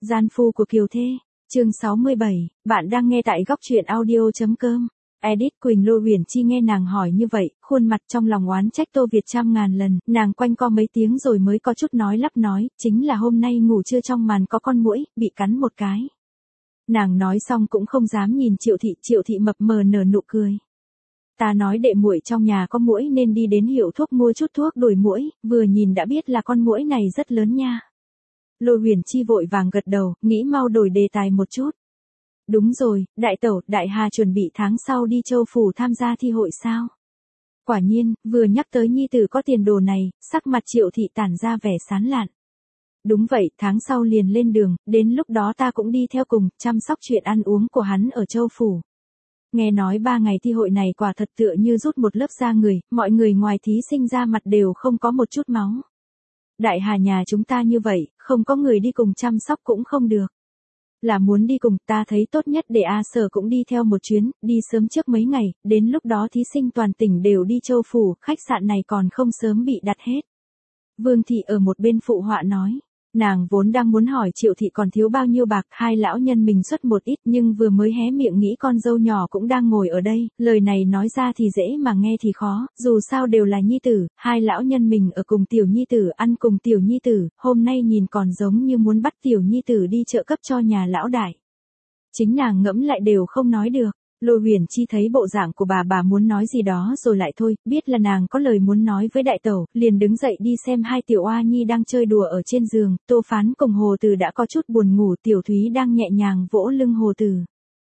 Gian phu của Kiều Thê, chương 67, bạn đang nghe tại góc truyện audio.com. Edit Quỳnh Lô Huyền Chi nghe nàng hỏi như vậy, khuôn mặt trong lòng oán trách Tô Việt trăm ngàn lần, nàng quanh co mấy tiếng rồi mới có chút nói lắp nói, chính là hôm nay ngủ trưa trong màn có con muỗi, bị cắn một cái. Nàng nói xong cũng không dám nhìn Triệu Thị mập mờ nở nụ cười. Ta nói đệ muội trong nhà có muỗi nên đi đến hiệu thuốc mua chút thuốc đuổi muỗi, vừa nhìn đã biết là con muỗi này rất lớn nha. Lô Huyền Chi vội vàng gật đầu, nghĩ mau đổi đề tài một chút. Đúng rồi, đại tẩu, đại hà chuẩn bị tháng sau đi Châu Phủ tham gia thi hội sao? Quả nhiên, vừa nhắc tới nhi tử có tiền đồ này, sắc mặt Triệu Thị tản ra vẻ sán lạn. Đúng vậy, tháng sau liền lên đường, đến lúc đó ta cũng đi theo cùng, chăm sóc chuyện ăn uống của hắn ở Châu Phủ. Nghe nói 3 ngày thi hội này quả thật tựa như rút một lớp da người, mọi người ngoài thí sinh ra mặt đều không có một chút máu. Đại hà nhà chúng ta như vậy, không có người đi cùng chăm sóc cũng không được. Là muốn đi cùng, ta thấy tốt nhất để A Sở cũng đi theo một chuyến, đi sớm trước mấy ngày, đến lúc đó thí sinh toàn tỉnh đều đi Châu Phủ, khách sạn này còn không sớm bị đặt hết. Vương Thị ở một bên phụ họa nói. Nàng vốn đang muốn hỏi Triệu Thị còn thiếu bao nhiêu bạc, hai lão nhân mình xuất một ít, nhưng vừa mới hé miệng nghĩ con dâu nhỏ cũng đang ngồi ở đây, lời này nói ra thì dễ mà nghe thì khó, dù sao đều là nhi tử, hai lão nhân mình ở cùng tiểu nhi tử, ăn cùng tiểu nhi tử, hôm nay nhìn còn giống như muốn bắt tiểu nhi tử đi trợ cấp cho nhà lão đại. Chính nàng ngẫm lại đều không nói được. Lô Huyền Chi thấy bộ dạng của bà muốn nói gì đó rồi lại thôi, biết là nàng có lời muốn nói với đại tẩu, liền đứng dậy đi xem hai tiểu oa nhi đang chơi đùa ở trên giường, Tô Phán cùng Hồ Từ đã có chút buồn ngủ, Tiểu Thúy đang nhẹ nhàng vỗ lưng Hồ Từ.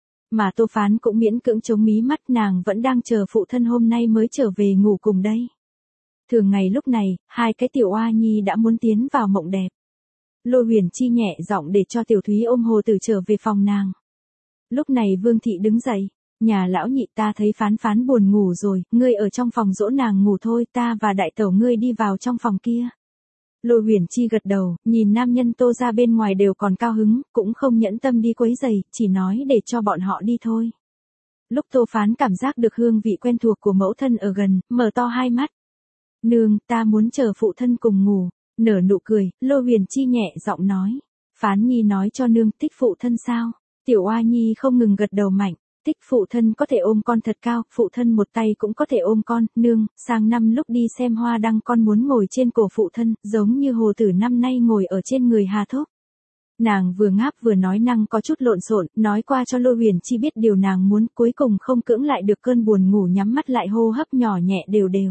Mà Tô Phán cũng miễn cưỡng chống mí mắt, nàng vẫn đang chờ phụ thân hôm nay mới trở về ngủ cùng đây. Thường ngày lúc này, hai cái tiểu oa nhi đã muốn tiến vào mộng đẹp. Lô Huyền Chi nhẹ giọng để cho Tiểu Thúy ôm Hồ Từ trở về phòng nàng. Lúc này Vương Thị đứng dậy. Nhà lão nhị, ta thấy Phán buồn ngủ rồi, ngươi ở trong phòng dỗ nàng ngủ thôi, ta và đại tẩu ngươi đi vào trong phòng kia. Lô Huyền Chi gật đầu, nhìn nam nhân Tô ra bên ngoài đều còn cao hứng, cũng không nhẫn tâm đi quấy giày, chỉ nói để cho bọn họ đi thôi. Lúc Tô Phán cảm giác được hương vị quen thuộc của mẫu thân ở gần, mở to hai mắt. Nương, ta muốn chờ phụ thân cùng ngủ. Nở nụ cười, Lô Huyền Chi nhẹ giọng nói. Phán Nhi nói cho nương thích phụ thân sao? Tiểu Oa Nhi không ngừng gật đầu mạnh. Thích phụ thân có thể ôm con thật cao, phụ thân một tay cũng có thể ôm con, nương, sang năm lúc đi xem hoa đăng con muốn ngồi trên cổ phụ thân, giống như Hồ Tử năm nay ngồi ở trên người Hà Thúc. Nàng vừa ngáp vừa nói năng có chút lộn xộn, nói qua cho Lô Huyền Chi biết điều nàng muốn, cuối cùng không cưỡng lại được cơn buồn ngủ, nhắm mắt lại hô hấp nhỏ nhẹ đều đều.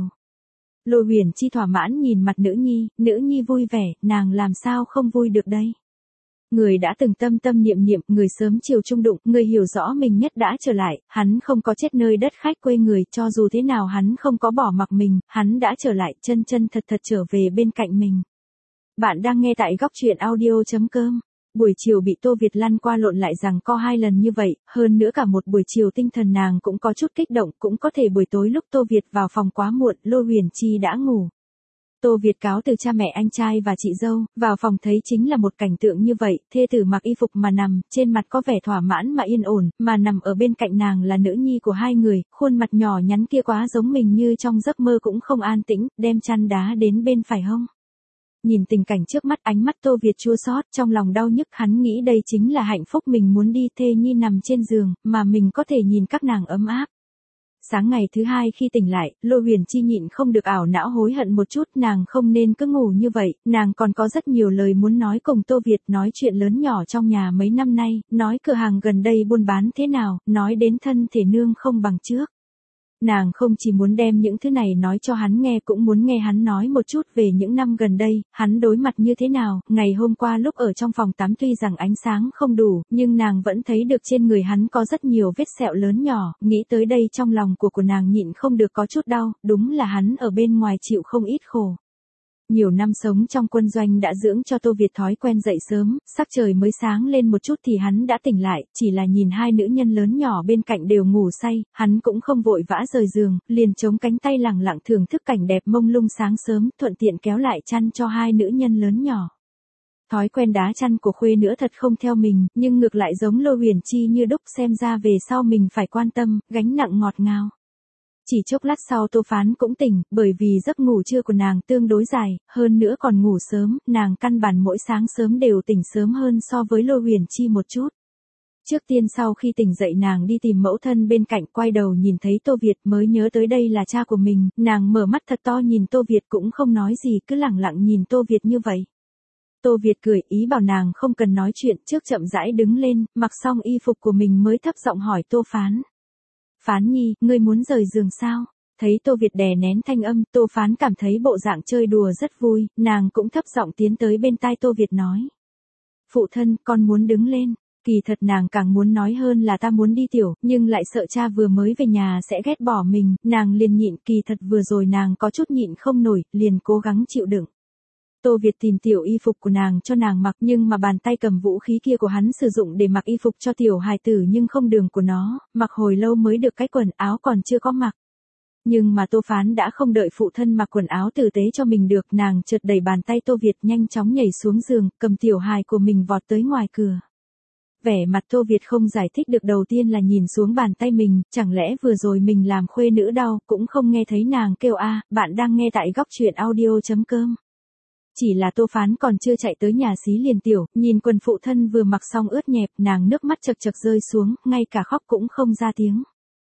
Lô Huyền Chi thỏa mãn nhìn mặt nữ nhi vui vẻ, nàng làm sao không vui được đây. Người đã từng tâm niệm, người sớm chiều chung đụng, người hiểu rõ mình nhất đã trở lại, hắn không có chết nơi đất khách quê người, cho dù thế nào hắn không có bỏ mặc mình, hắn đã trở lại, chân thật trở về bên cạnh mình. Bạn đang nghe tại góc truyện audio.com. Buổi chiều bị Tô Việt lăn qua lộn lại rằng co 2 lần như vậy, hơn nữa cả một buổi chiều tinh thần nàng cũng có chút kích động, cũng có thể buổi tối lúc Tô Việt vào phòng quá muộn, Lô Huyền Chi đã ngủ. Tô Việt cáo từ cha mẹ anh trai và chị dâu, vào phòng thấy chính là một cảnh tượng như vậy, thê tử mặc y phục mà nằm, trên mặt có vẻ thỏa mãn mà yên ổn, mà nằm ở bên cạnh nàng là nữ nhi của hai người, khuôn mặt nhỏ nhắn kia quá giống mình như trong giấc mơ cũng không an tĩnh, đem chăn đá đến bên phải hông. Nhìn tình cảnh trước mắt, ánh mắt Tô Việt chua xót, trong lòng đau nhức, hắn nghĩ đây chính là hạnh phúc mình muốn đi, thê nhi nằm trên giường, mà mình có thể nhìn các nàng ấm áp. Sáng ngày thứ hai khi tỉnh lại, Lô Huyền Chi nhịn không được ảo não hối hận một chút, nàng không nên cứ ngủ như vậy, nàng còn có rất nhiều lời muốn nói cùng Tô Việt, nói chuyện lớn nhỏ trong nhà mấy năm nay, nói cửa hàng gần đây buôn bán thế nào, nói đến thân thể nương không bằng trước. Nàng không chỉ muốn đem những thứ này nói cho hắn nghe, cũng muốn nghe hắn nói một chút về những năm gần đây, hắn đối mặt như thế nào. Ngày hôm qua lúc ở trong phòng tắm tuy rằng ánh sáng không đủ, nhưng nàng vẫn thấy được trên người hắn có rất nhiều vết sẹo lớn nhỏ, nghĩ tới đây trong lòng của nàng nhịn không được có chút đau, đúng là hắn ở bên ngoài chịu không ít khổ. Nhiều năm sống trong quân doanh đã dưỡng cho Tô Việt thói quen dậy sớm, sắc trời mới sáng lên một chút thì hắn đã tỉnh lại, chỉ là nhìn hai nữ nhân lớn nhỏ bên cạnh đều ngủ say, hắn cũng không vội vã rời giường, liền chống cánh tay lẳng lặng thưởng thức cảnh đẹp mông lung sáng sớm, thuận tiện kéo lại chăn cho hai nữ nhân lớn nhỏ. Thói quen đá chăn của khuê nữa thật không theo mình, nhưng ngược lại giống Lô Huyền Chi như đúc, xem ra về sau mình phải quan tâm, gánh nặng ngọt ngào. Chỉ chốc lát sau Tô Phán cũng tỉnh, bởi vì giấc ngủ trưa của nàng tương đối dài, hơn nữa còn ngủ sớm, nàng căn bản mỗi sáng sớm đều tỉnh sớm hơn so với Lô Huyền Chi một chút. Trước tiên sau khi tỉnh dậy nàng đi tìm mẫu thân bên cạnh, quay đầu nhìn thấy Tô Việt mới nhớ tới đây là cha của mình, nàng mở mắt thật to nhìn Tô Việt cũng không nói gì, cứ lẳng lặng nhìn Tô Việt như vậy. Tô Việt cười ý bảo nàng không cần nói chuyện, trước chậm rãi đứng lên, mặc xong y phục của mình mới thấp giọng hỏi Tô Phán. Phán nhi, ngươi muốn rời giường sao? Thấy Tô Việt đè nén thanh âm, Tô Phán cảm thấy bộ dạng chơi đùa rất vui, nàng cũng thấp giọng tiến tới bên tai Tô Việt nói. Phụ thân, con muốn đứng lên. Kỳ thật nàng càng muốn nói hơn là ta muốn đi tiểu, nhưng lại sợ cha vừa mới về nhà sẽ ghét bỏ mình, nàng liền nhịn, kỳ thật vừa rồi nàng có chút nhịn không nổi, liền cố gắng chịu đựng. Tô Việt tìm tiểu y phục của nàng cho nàng mặc, nhưng mà bàn tay cầm vũ khí kia của hắn sử dụng để mặc y phục cho tiểu hài tử nhưng không đường của nó, mặc hồi lâu mới được cái quần áo còn chưa có mặc. Nhưng mà Tô Phán đã không đợi phụ thân mặc quần áo tử tế cho mình được, nàng chợt đẩy bàn tay Tô Việt nhanh chóng nhảy xuống giường, cầm tiểu hài của mình vọt tới ngoài cửa. Vẻ mặt Tô Việt không giải thích được, đầu tiên là nhìn xuống bàn tay mình, chẳng lẽ vừa rồi mình làm khuê nữ đau, cũng không nghe thấy nàng kêu a, bạn đang nghe tại góc truyện audio.com. Chỉ là Tô Phán còn chưa chạy tới nhà xí liền tiểu, nhìn quần phụ thân vừa mặc xong ướt nhẹp, nàng nước mắt chật chật rơi xuống, ngay cả khóc cũng không ra tiếng.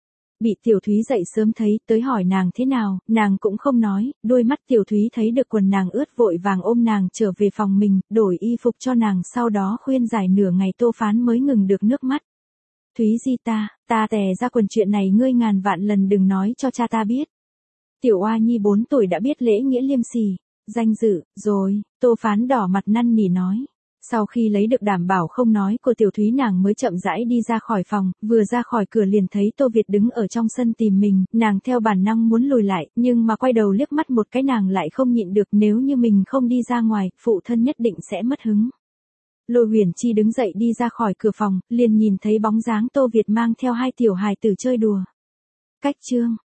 Bị Tiểu Thúy dậy sớm thấy, tới hỏi nàng thế nào, nàng cũng không nói, đôi mắt Tiểu Thúy thấy được quần nàng ướt vội vàng ôm nàng trở về phòng mình, đổi y phục cho nàng, sau đó khuyên giải nửa ngày Tô Phán mới ngừng được nước mắt. Thúy Di ta tè ra quần, chuyện này ngươi ngàn vạn lần đừng nói cho cha ta biết. Tiểu Oa Nhi 4 tuổi đã biết lễ nghĩa liêm sỉ, danh dự, rồi, Tô Phán đỏ mặt năn nỉ nói. Sau khi lấy được đảm bảo không nói của Tiểu Thúy, nàng mới chậm rãi đi ra khỏi phòng, vừa ra khỏi cửa liền thấy Tô Việt đứng ở trong sân tìm mình, nàng theo bản năng muốn lùi lại, nhưng mà quay đầu liếc mắt một cái nàng lại không nhịn được, nếu như mình không đi ra ngoài, phụ thân nhất định sẽ mất hứng. Lô Huyền Chi đứng dậy đi ra khỏi cửa phòng, liền nhìn thấy bóng dáng Tô Việt mang theo hai tiểu hài tử chơi đùa. Cách chương